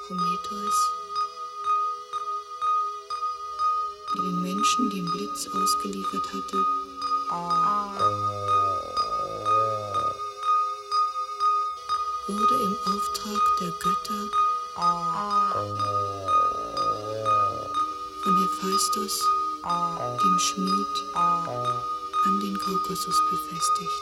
Prometheus, die den Menschen dem Blitz ausgeliefert hatte, wurde im Auftrag der Götter von Hephaistos, dem Schmied, an den Kaukasus befestigt.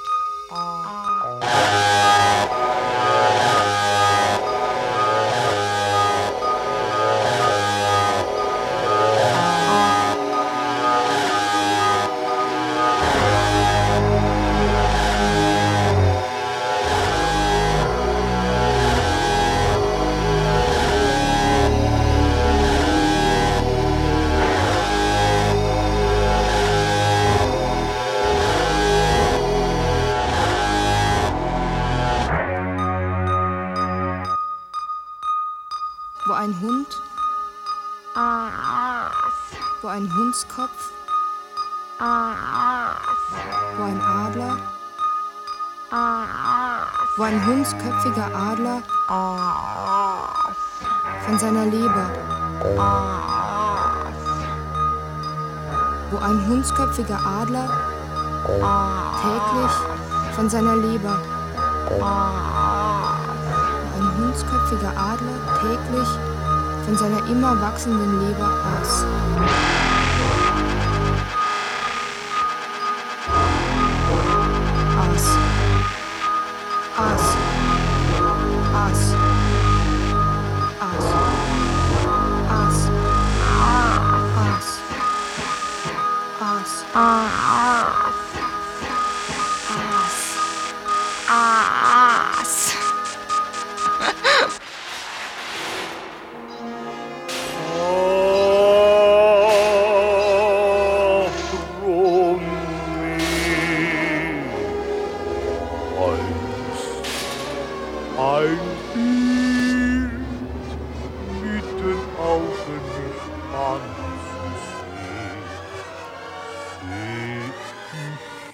Wo ein Hund, wo ein Hundskopf, wo ein Adler, wo ein hundsköpfiger Adler von seiner Leber, wo ein hundsköpfiger Adler täglich von seiner Leber, ein hundsköpfiger Adler täglich von seiner immer wachsenden Leber aß. Aß. Aß. Aß. Aß. Aß. Aß. Aß. Ein